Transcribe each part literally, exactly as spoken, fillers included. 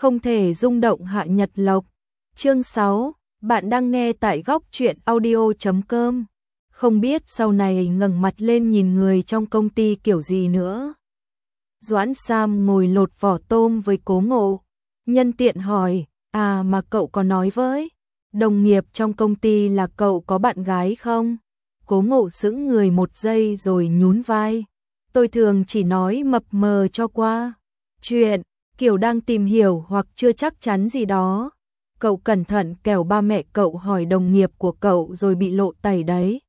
không thể rung động Hạ Nhật Lộc. Chương sáu, bạn đang nghe tại góc truyện audio chấm com. Không biết sau này ngẩng mặt lên nhìn người trong công ty kiểu gì nữa. Doãn Sam ngồi lột vỏ tôm với Cố Ngộ, nhân tiện hỏi, à mà cậu có nói với đồng nghiệp trong công ty là cậu có bạn gái không? Cố Ngộ sững người một giây rồi nhún vai. Tôi thường chỉ nói mập mờ cho qua chuyện, kiểu đang tìm hiểu hoặc chưa chắc chắn gì đó. Cậu cẩn thận kẻo ba mẹ cậu hỏi đồng nghiệp của cậu rồi bị lộ tẩy đấy.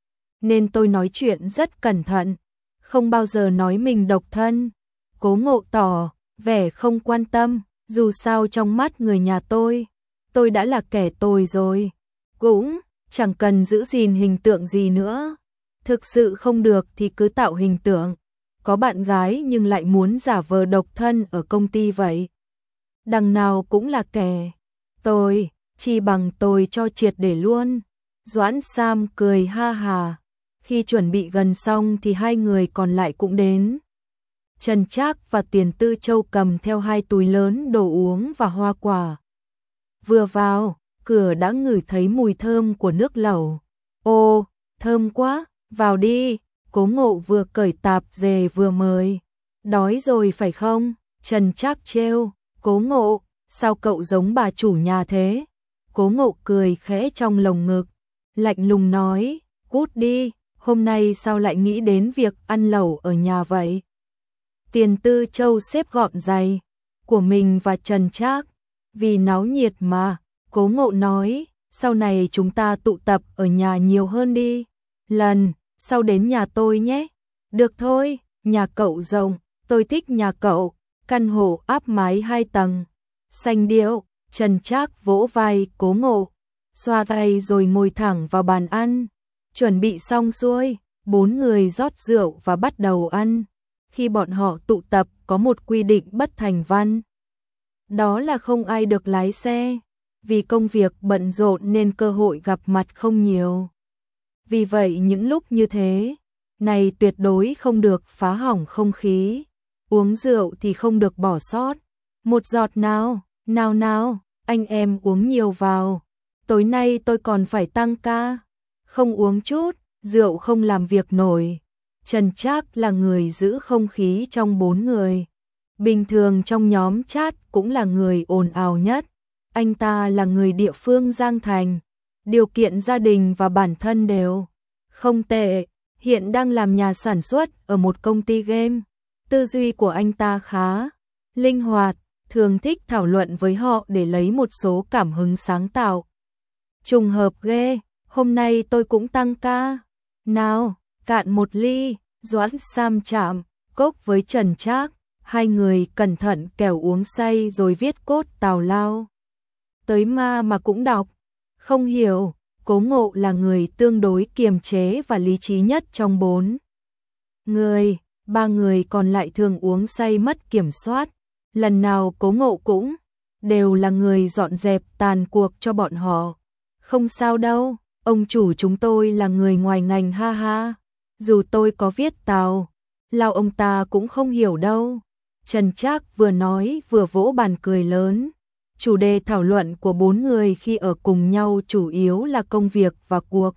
Nên tôi nói chuyện rất cẩn thận, không bao giờ nói mình độc thân. Cố Ngộ tỏ vẻ không quan tâm, dù sao trong mắt người nhà tôi, tôi đã là kẻ tồi rồi. Cũng chẳng cần giữ gìn hình tượng gì nữa. Thực sự không được thì cứ tạo hình tượng có bạn gái nhưng lại muốn giả vờ độc thân ở công ty vậy. Đằng nào cũng là kẻ tôi, chi bằng tôi cho triệt để luôn. Doãn Sam cười ha hà. Khi chuẩn bị gần xong thì hai người còn lại cũng đến. Trần Trác và Tiền Tư Châu cầm theo hai túi lớn đồ uống và hoa quả. Vừa vào, cửa đã ngửi thấy mùi thơm của nước lẩu. Ô, thơm quá, vào đi. Cố Ngộ vừa cởi tạp dề vừa mời. Đói rồi phải không? Trần Trác trêu. Cố Ngộ, sao cậu giống bà chủ nhà thế? Cố Ngộ cười khẽ trong lồng ngực, lạnh lùng nói, cút đi, hôm nay sao lại nghĩ đến việc ăn lẩu ở nhà vậy? Tiền Tư Châu xếp gọn giày của mình và Trần Trác, vì náo nhiệt mà. Cố Ngộ nói, sau này chúng ta tụ tập ở nhà nhiều hơn đi. Lần sau đến nhà tôi nhé. Được thôi, nhà cậu rộng, tôi thích nhà cậu, căn hộ áp mái hai tầng. Xanh điệu. Trần Trác vỗ vai Cố Ngộ, xoa tay rồi ngồi thẳng vào bàn ăn. Chuẩn bị xong xuôi, bốn người rót rượu và bắt đầu ăn. Khi bọn họ tụ tập có một quy định bất thành văn. Đó là không ai được lái xe, vì công việc bận rộn nên cơ hội gặp mặt không nhiều. Vì vậy những lúc như thế này tuyệt đối không được phá hỏng không khí. Uống rượu thì không được bỏ sót một giọt nào. Nào nào, anh em uống nhiều vào. Tối nay tôi còn phải tăng ca. Không uống chút, rượu không làm việc nổi. Trần Trác là người giữ không khí trong bốn người. Bình thường trong nhóm chat cũng là người ồn ào nhất. Anh ta là người địa phương Giang Thành. Điều kiện gia đình và bản thân đều không tệ. Hiện đang làm nhà sản xuất ở một công ty game. Tư duy của anh ta khá linh hoạt, thường thích thảo luận với họ để lấy một số cảm hứng sáng tạo. Trùng hợp ghê, hôm nay tôi cũng tăng ca. Nào, cạn một ly. Doãn Sam chạm cốc với Trần Trác, hai người cẩn thận kẻo uống say rồi viết cốt tào lao. Tới ma mà cũng đọc. Không hiểu, Cố Ngộ là người tương đối kiềm chế và lý trí nhất trong bốn người, ba người còn lại thường uống say mất kiểm soát. Lần nào Cố Ngộ cũng đều là người dọn dẹp tàn cuộc cho bọn họ. Không sao đâu, ông chủ chúng tôi là người ngoài ngành ha ha. Dù tôi có viết tào lao ông ta cũng không hiểu đâu. Trần Trác vừa nói vừa vỗ bàn cười lớn. Chủ đề thảo luận của bốn người khi ở cùng nhau chủ yếu là công việc và cuộc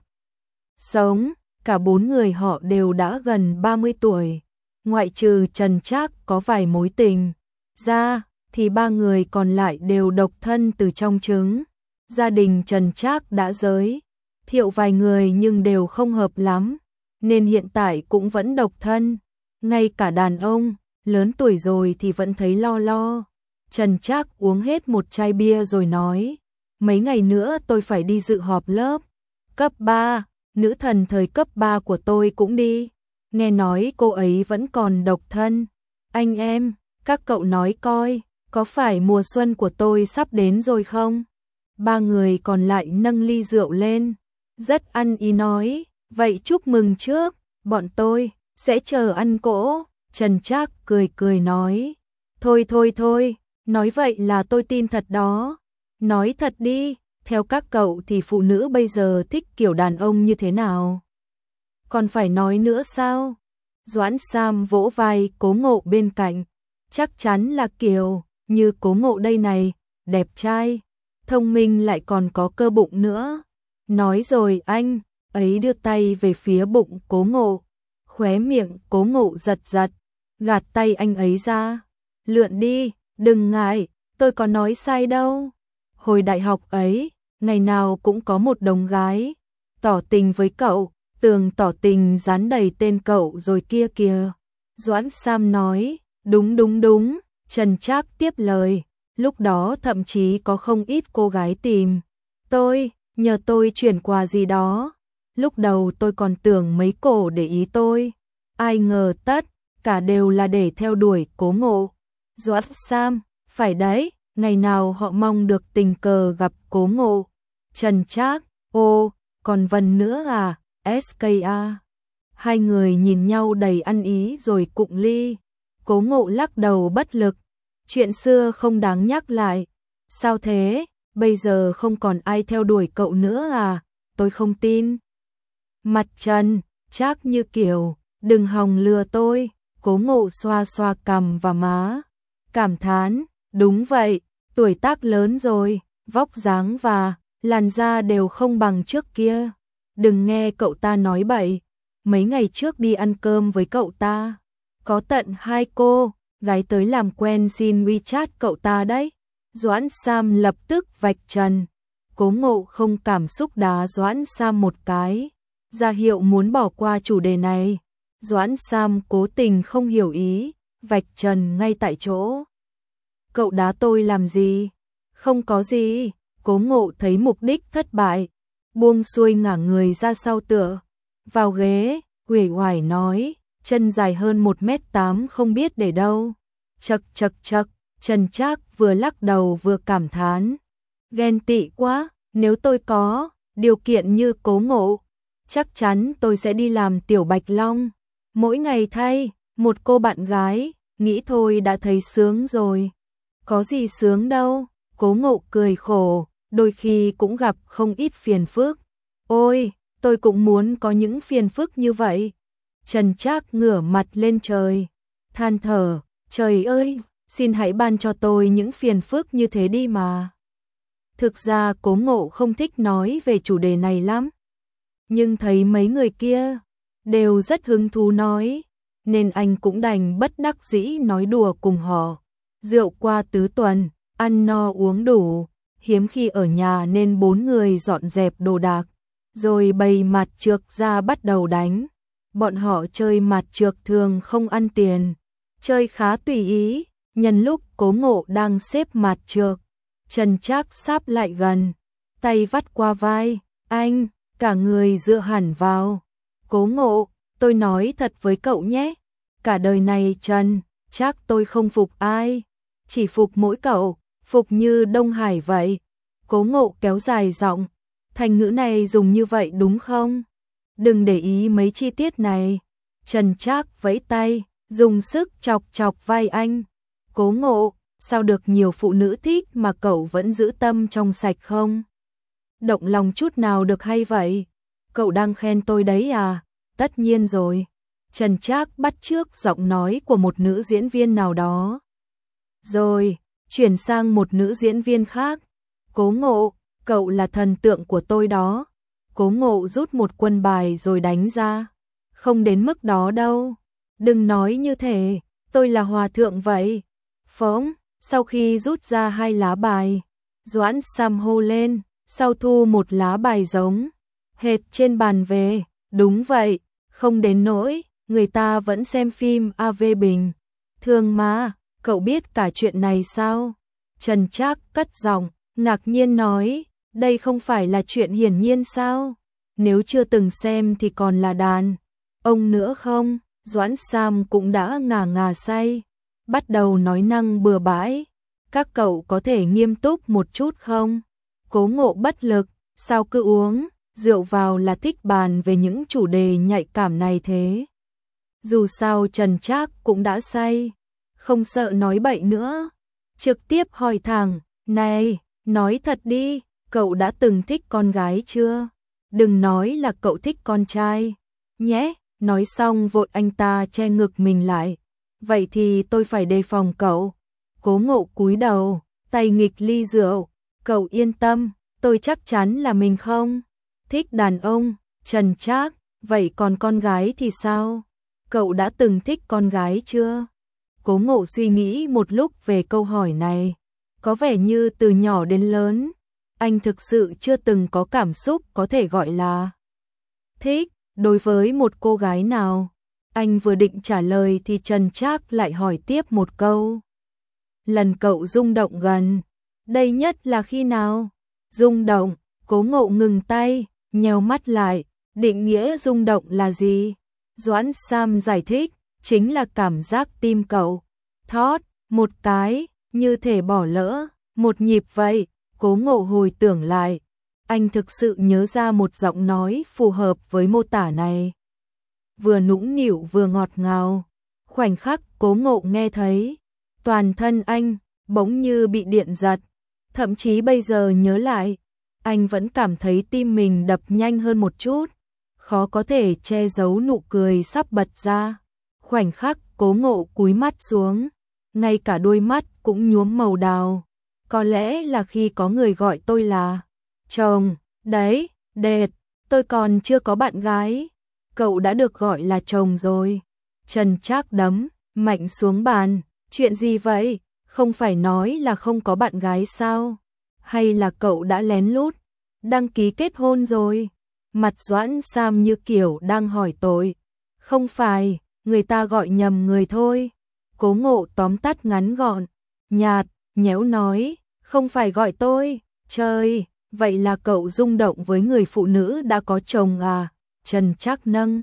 sống. Cả bốn người họ đều đã gần ba mươi tuổi. Ngoại trừ Trần Trác có vài mối tình ra, thì ba người còn lại đều độc thân từ trong trứng. Gia đình Trần Trác đã giới thiệu vài người nhưng đều không hợp lắm, nên hiện tại cũng vẫn độc thân. Ngay cả đàn ông lớn tuổi rồi thì vẫn thấy lo lo. Trần Trác uống hết một chai bia rồi nói, mấy ngày nữa tôi phải đi dự họp lớp cấp ba, nữ thần thời cấp ba của tôi cũng đi. Nghe nói cô ấy vẫn còn độc thân. Anh em, các cậu nói coi, có phải mùa xuân của tôi sắp đến rồi không? Ba người còn lại nâng ly rượu lên, rất ăn ý nói, vậy chúc mừng trước, bọn tôi sẽ chờ ăn cỗ. Trần Trác cười cười nói, thôi thôi thôi, nói vậy là tôi tin thật đó. Nói thật đi, theo các cậu thì phụ nữ bây giờ thích kiểu đàn ông như thế nào? Còn phải nói nữa sao? Doãn Sam vỗ vai Cố Ngộ bên cạnh, chắc chắn là kiểu như Cố Ngộ đây này, đẹp trai, thông minh lại còn có cơ bụng nữa. Nói rồi anh ấy đưa tay về phía bụng Cố Ngộ, khóe miệng Cố Ngộ giật giật, gạt tay anh ấy ra. Lượn đi, đừng ngại, tôi có nói sai đâu. Hồi đại học ấy, ngày nào cũng có một đống gái tỏ tình với cậu, tường tỏ tình dán đầy tên cậu rồi kia kìa. Doãn Sam nói, đúng đúng đúng, Trần Trác tiếp lời, lúc đó thậm chí có không ít cô gái tìm tôi, nhờ tôi chuyển quà gì đó. Lúc đầu tôi còn tưởng mấy cổ để ý tôi, ai ngờ tất cả đều là để theo đuổi Cố Ngộ. Doãn Sam, phải đấy, ngày nào họ mong được tình cờ gặp Cố Ngộ. Trần Trác, ô, còn Vân nữa à, ét ca a. Hai người nhìn nhau đầy ăn ý rồi cụng ly. Cố Ngộ lắc đầu bất lực, chuyện xưa không đáng nhắc lại. Sao thế, bây giờ không còn ai theo đuổi cậu nữa à, tôi không tin. Mặt Trần Trác như kiểu, đừng hòng lừa tôi. Cố Ngộ xoa xoa cằm và má, cảm thán, đúng vậy, tuổi tác lớn rồi, vóc dáng và làn da đều không bằng trước kia. Đừng nghe cậu ta nói bậy, mấy ngày trước đi ăn cơm với cậu ta, có tận hai cô gái tới làm quen xin WeChat cậu ta đấy. Doãn Sam lập tức vạch trần. Cố Ngộ không cảm xúc đá Doãn Sam một cái, ra hiệu muốn bỏ qua chủ đề này. Doãn Sam cố tình không hiểu ý, vạch trần ngay tại chỗ. Cậu đá tôi làm gì? Không có gì. Cố Ngộ thấy mục đích thất bại, buông xuôi ngả người ra sau tựa vào ghế, uể oải nói, chân dài hơn một mét tám không biết để đâu. Chậc chậc chậc, Trần Trác vừa lắc đầu vừa cảm thán, ghen tị quá, nếu tôi có điều kiện như Cố Ngộ, chắc chắn tôi sẽ đi làm tiểu Bạch Long, mỗi ngày thay một cô bạn gái, nghĩ thôi đã thấy sướng rồi. Có gì sướng đâu, Cố Ngộ cười khổ, đôi khi cũng gặp không ít phiền phức. Ôi, tôi cũng muốn có những phiền phức như vậy. Trần Trác ngửa mặt lên trời, than thở, trời ơi, xin hãy ban cho tôi những phiền phức như thế đi mà. Thực ra Cố Ngộ không thích nói về chủ đề này lắm, nhưng thấy mấy người kia đều rất hứng thú nói, nên anh cũng đành bất đắc dĩ nói đùa cùng họ. Rượu qua tứ tuần, ăn no uống đủ, hiếm khi ở nhà nên bốn người dọn dẹp đồ đạc, rồi bày mặt trược ra bắt đầu đánh. Bọn họ chơi mặt trược thường không ăn tiền, chơi khá tùy ý. Nhân lúc Cố Ngộ đang xếp mặt trược, Trần Trác sáp lại gần, tay vắt qua vai, anh, cả người dựa hẳn vào. Cố Ngộ, tôi nói thật với cậu nhé, cả đời này Trần Trác tôi không phục ai, chỉ phục mỗi cậu, phục như Đông Hải vậy. Cố Ngộ kéo dài giọng, thành ngữ này dùng như vậy đúng không? Đừng để ý mấy chi tiết này. Trần Trác vẫy tay, dùng sức chọc chọc vai anh. Cố Ngộ, sao được nhiều phụ nữ thích mà cậu vẫn giữ tâm trong sạch không? Động lòng chút nào được hay vậy? Cậu đang khen tôi đấy à? Tất nhiên rồi. Trần Trác bắt chước giọng nói của một nữ diễn viên nào đó. Rồi, chuyển sang một nữ diễn viên khác. Cố Ngộ, cậu là thần tượng của tôi đó. Cố Ngộ rút một quân bài rồi đánh ra. Không đến mức đó đâu. Đừng nói như thế, tôi là hòa thượng vậy. Phóng, sau khi rút ra hai lá bài, Doãn Sam hô lên, sau thu một lá bài giống hệt trên bàn về. Đúng vậy, không đến nỗi, người ta vẫn xem phim a vê Bình thường mà, cậu biết cả chuyện này sao? Trần Trác cất giọng, ngạc nhiên nói, đây không phải là chuyện hiển nhiên sao? Nếu chưa từng xem thì còn là đàn ông nữa không? Doãn Sam cũng đã ngà ngà say, bắt đầu nói năng bừa bãi. Các cậu có thể nghiêm túc một chút không? Cố Ngộ bất lực, sao cứ uống rượu vào là thích bàn về những chủ đề nhạy cảm này thế? Dù sao Trần Trác cũng đã say, không sợ nói bậy nữa. Trực tiếp hỏi thẳng, này, nói thật đi, cậu đã từng thích con gái chưa? Đừng nói là cậu thích con trai, nhé. Nói xong vội anh ta che ngực mình lại. Vậy thì tôi phải đề phòng cậu. Cố Ngộ cúi đầu, tay nghịch ly rượu, cậu yên tâm, tôi chắc chắn là mình không thích đàn ông. Trần Trác, vậy còn con gái thì sao? Cậu đã từng thích con gái chưa? Cố Ngộ suy nghĩ một lúc về câu hỏi này. Có vẻ như từ nhỏ đến lớn, anh thực sự chưa từng có cảm xúc có thể gọi là thích đối với một cô gái nào. Anh vừa định trả lời thì Trần Trác lại hỏi tiếp một câu. Lần cậu rung động gần đây nhất là khi nào? Rung động, Cố Ngộ ngừng tay, nheo mắt lại, định nghĩa rung động là gì? Doãn Sam giải thích, chính là cảm giác tim cậu thót một cái, như thể bỏ lỡ một nhịp vậy. Cố Ngộ hồi tưởng lại, anh thực sự nhớ ra một giọng nói phù hợp với mô tả này. Vừa nũng nịu vừa ngọt ngào. Khoảnh khắc Cố Ngộ nghe thấy, toàn thân anh bỗng như bị điện giật. Thậm chí bây giờ nhớ lại, anh vẫn cảm thấy tim mình đập nhanh hơn một chút, khó có thể che giấu nụ cười sắp bật ra. Khoảnh khắc Cố Ngộ cúi mắt xuống, ngay cả đôi mắt cũng nhuốm màu đào. Có lẽ là khi có người gọi tôi là chồng, đấy, đệt, tôi còn chưa có bạn gái, cậu đã được gọi là chồng rồi. Trần Trác đấm mạnh xuống bàn, chuyện gì vậy? Không phải nói là không có bạn gái sao? Hay là cậu đã lén lút đăng ký kết hôn rồi? Mặt Doãn Sam như kiểu đang hỏi tội. Không phải, người ta gọi nhầm người thôi. Cố Ngộ tóm tắt ngắn gọn, nhạt, nhéo nói, không phải gọi tôi. Trời, vậy là cậu rung động với người phụ nữ đã có chồng à? Trần Trác nâng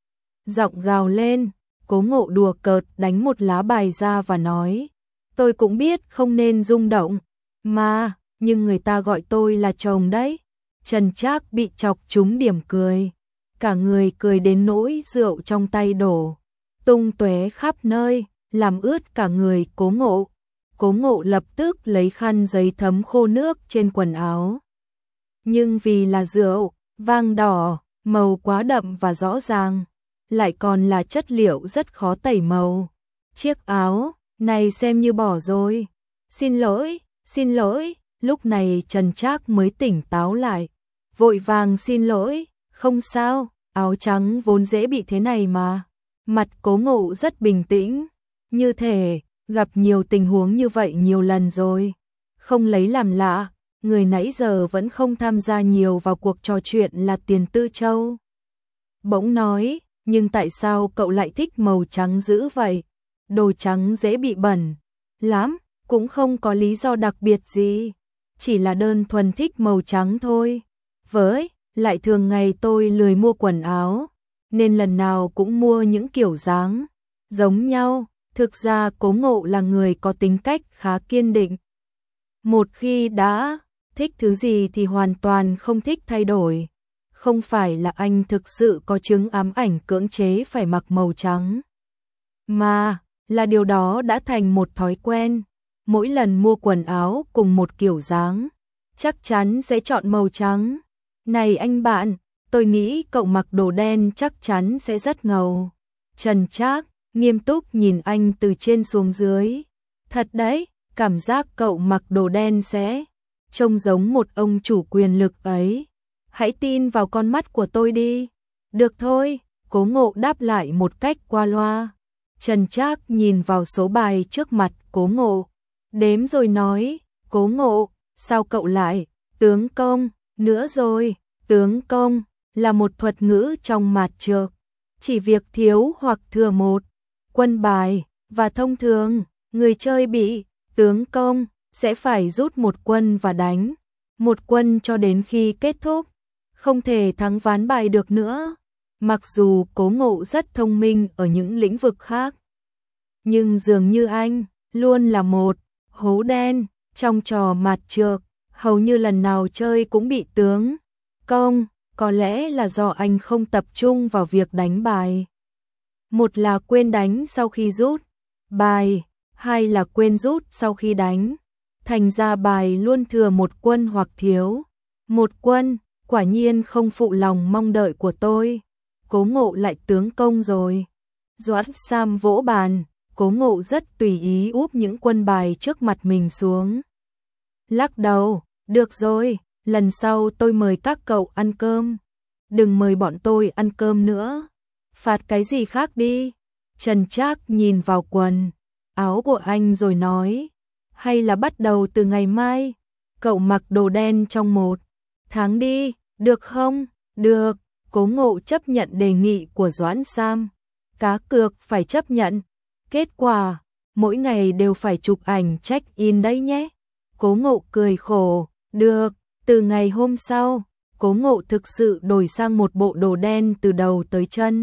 giọng gào lên. Cố Ngộ đùa cợt đánh một lá bài ra và nói, tôi cũng biết không nên rung động, mà, nhưng người ta gọi tôi là chồng đấy. Trần Trác bị chọc trúng điểm cười, cả người cười đến nỗi rượu trong tay đổ tung tóe khắp nơi, làm ướt cả người Cố Ngộ. Cố Ngộ lập tức lấy khăn giấy thấm khô nước trên quần áo. Nhưng vì là rượu, vang đỏ, màu quá đậm và rõ ràng, lại còn là chất liệu rất khó tẩy màu. Chiếc áo này xem như bỏ rồi. Xin lỗi, xin lỗi. Lúc này Trần Trác mới tỉnh táo lại, vội vàng xin lỗi, không sao, áo trắng vốn dễ bị thế này mà. Mặt Cố Ngộ rất bình tĩnh, như thể gặp nhiều tình huống như vậy nhiều lần rồi. Không lấy làm lạ, người nãy giờ vẫn không tham gia nhiều vào cuộc trò chuyện là Tiền Tư Châu. Bỗng nói, nhưng tại sao cậu lại thích màu trắng dữ vậy? Đồ trắng dễ bị bẩn lắm, cũng không có lý do đặc biệt gì, chỉ là đơn thuần thích màu trắng thôi. Với lại thường ngày tôi lười mua quần áo, nên lần nào cũng mua những kiểu dáng giống nhau. Thực ra Cố Ngộ là người có tính cách khá kiên định. Một khi đã thích thứ gì thì hoàn toàn không thích thay đổi. Không phải là anh thực sự có chứng ám ảnh cưỡng chế phải mặc màu trắng, mà là điều đó đã thành một thói quen. Mỗi lần mua quần áo cùng một kiểu dáng, chắc chắn sẽ chọn màu trắng. Này anh bạn, tôi nghĩ cậu mặc đồ đen chắc chắn sẽ rất ngầu. Trần Trác nghiêm túc nhìn anh từ trên xuống dưới. Thật đấy, cảm giác cậu mặc đồ đen sẽ trông giống một ông chủ quyền lực ấy. Hãy tin vào con mắt của tôi đi. Được thôi, Cố Ngộ đáp lại một cách qua loa. Trần Trác nhìn vào số bài trước mặt Cố Ngộ, đếm rồi nói, Cố Ngộ, sao cậu lại tướng công nữa rồi? Tướng công là một thuật ngữ trong mạt trược, chỉ việc thiếu hoặc thừa một quân bài, và thông thường, người chơi bị tướng công sẽ phải rút một quân và đánh một quân cho đến khi kết thúc, không thể thắng ván bài được nữa. Mặc dù Cố Ngộ rất thông minh ở những lĩnh vực khác, nhưng dường như anh luôn là một hố đen trong trò mạt trược, hầu như lần nào chơi cũng bị tướng công. Có lẽ là do anh không tập trung vào việc đánh bài. Một là quên đánh sau khi rút bài, hai là quên rút sau khi đánh. Thành ra bài luôn thừa một quân hoặc thiếu một quân. Quả nhiên không phụ lòng mong đợi của tôi. Cố Ngộ lại tướng công rồi. Doãn Sam vỗ bàn, Cố Ngộ rất tùy ý úp những quân bài trước mặt mình xuống. Lắc đầu, được rồi, lần sau tôi mời các cậu ăn cơm. Đừng mời bọn tôi ăn cơm nữa. Phạt cái gì khác đi. Trần Trác nhìn vào quần áo của anh rồi nói, hay là bắt đầu từ ngày mai, cậu mặc đồ đen trong một tháng đi, được không? Được, Cố Ngộ chấp nhận đề nghị của Doãn Sam. Cá cược phải chấp nhận. Kết quả, mỗi ngày đều phải chụp ảnh check-in đấy nhé. Cố Ngộ cười khổ, được, từ ngày hôm sau, Cố Ngộ thực sự đổi sang một bộ đồ đen từ đầu tới chân.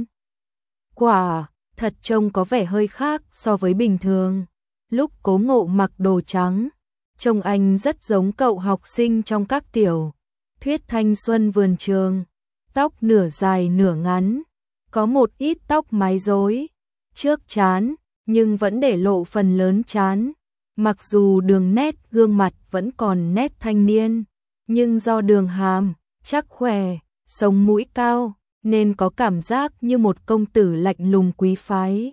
Quả, thật trông có vẻ hơi khác so với bình thường. Lúc Cố Ngộ mặc đồ trắng, trông anh rất giống cậu học sinh trong các tiểu thuyết thanh xuân vườn trường. Tóc nửa dài nửa ngắn, có một ít tóc mái rối trước trán, nhưng vẫn để lộ phần lớn trán. Mặc dù đường nét gương mặt vẫn còn nét thanh niên, nhưng do đường hàm chắc khỏe, sống mũi cao, nên có cảm giác như một công tử lạnh lùng quý phái.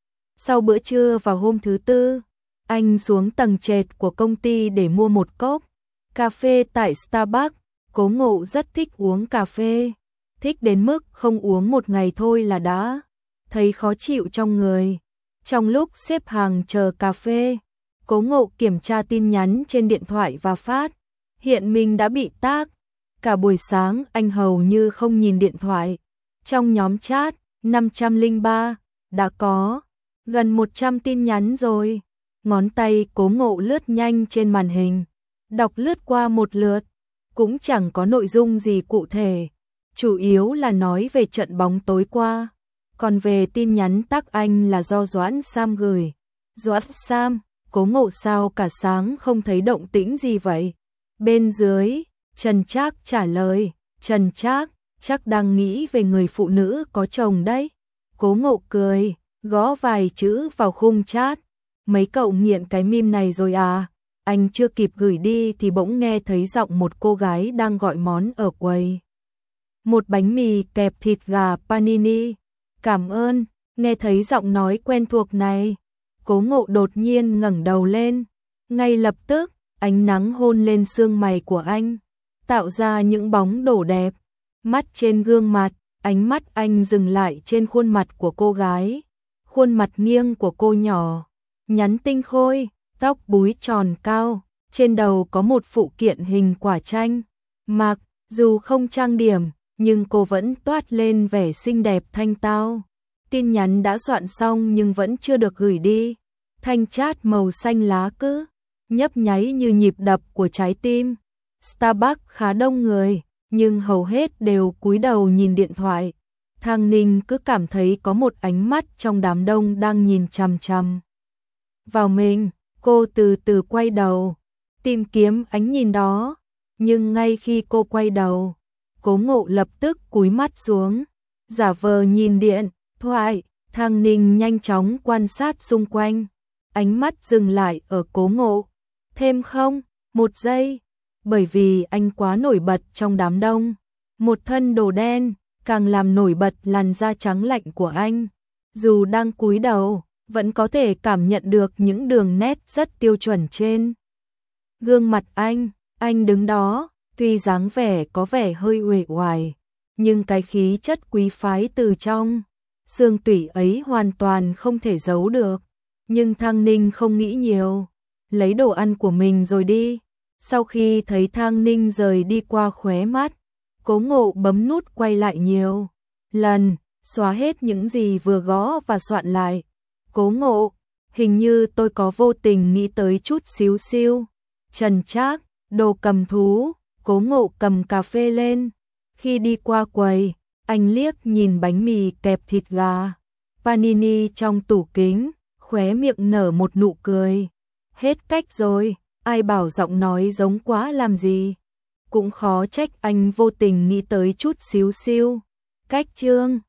Sau bữa trưa vào hôm thứ tư, anh xuống tầng trệt của công ty để mua một cốc cà phê tại Starbucks. Cố Ngộ rất thích uống cà phê, thích đến mức không uống một ngày thôi là đã thấy khó chịu trong người. Trong lúc xếp hàng chờ cà phê, Cố Ngộ kiểm tra tin nhắn trên điện thoại và phát hiện mình đã bị tag. Cả buổi sáng anh hầu như không nhìn điện thoại. Trong nhóm chat năm trăm lẻ ba đã có gần một trăm tin nhắn rồi. Ngón tay Cố Ngộ lướt nhanh trên màn hình, đọc lướt qua một lượt, cũng chẳng có nội dung gì cụ thể, chủ yếu là nói về trận bóng tối qua. Còn về tin nhắn tag anh là do Doãn Sam gửi. Doãn Sam, Cố Ngộ sao cả sáng không thấy động tĩnh gì vậy? Bên dưới, Trần Trác trả lời, Trần Trác, chắc đang nghĩ về người phụ nữ có chồng đấy. Cố Ngộ cười, gõ vài chữ vào khung chat. Mấy cậu nghiện cái meme này rồi à? Anh chưa kịp gửi đi thì bỗng nghe thấy giọng một cô gái đang gọi món ở quầy. Một bánh mì kẹp thịt gà panini. Cảm ơn, nghe thấy giọng nói quen thuộc này. Cố Ngộ đột nhiên ngẩng đầu lên. Ngay lập tức, ánh nắng hôn lên xương mày của anh, tạo ra những bóng đổ đẹp. Mắt trên gương mặt, ánh mắt anh dừng lại trên khuôn mặt của cô gái. Khuôn mặt nghiêng của cô nhỏ, nhắn tinh khôi, tóc búi tròn cao, trên đầu có một phụ kiện hình quả chanh. Mặc dù không trang điểm, nhưng cô vẫn toát lên vẻ xinh đẹp thanh tao. Tin nhắn đã soạn xong nhưng vẫn chưa được gửi đi. Thanh chat màu xanh lá cứ nhấp nháy như nhịp đập của trái tim. Starbucks khá đông người, nhưng hầu hết đều cúi đầu nhìn điện thoại. Thang Ninh cứ cảm thấy có một ánh mắt trong đám đông đang nhìn chằm chằm vào mình. Cô từ từ quay đầu, tìm kiếm ánh nhìn đó. Nhưng ngay khi cô quay đầu, Cố Ngộ lập tức cúi mắt xuống, giả vờ nhìn điện thoại. Thang Ninh nhanh chóng quan sát xung quanh, ánh mắt dừng lại ở Cố Ngộ. Thêm không? Một giây. Bởi vì anh quá nổi bật trong đám đông. Một thân đồ đen, càng làm nổi bật làn da trắng lạnh của anh. Dù đang cúi đầu, vẫn có thể cảm nhận được những đường nét rất tiêu chuẩn trên gương mặt anh. Anh đứng đó, tuy dáng vẻ có vẻ hơi uể oải, nhưng cái khí chất quý phái từ trong xương tủy ấy hoàn toàn không thể giấu được. Nhưng Thang Ninh không nghĩ nhiều, lấy đồ ăn của mình rồi đi. Sau khi thấy Thang Ninh rời đi qua khóe mắt, Cố Ngộ bấm nút quay lại nhiều lần, xóa hết những gì vừa gõ và soạn lại. Cố Ngộ, hình như tôi có vô tình nghĩ tới chút xíu xiu. Trần Trác, đồ cầm thú. Cố Ngộ cầm cà phê lên. Khi đi qua quầy, anh liếc nhìn bánh mì kẹp thịt gà panini trong tủ kính, khóe miệng nở một nụ cười. Hết cách rồi, ai bảo giọng nói giống quá làm gì. Cũng khó trách anh vô tình nghĩ tới chút xíu xiu. Cách chương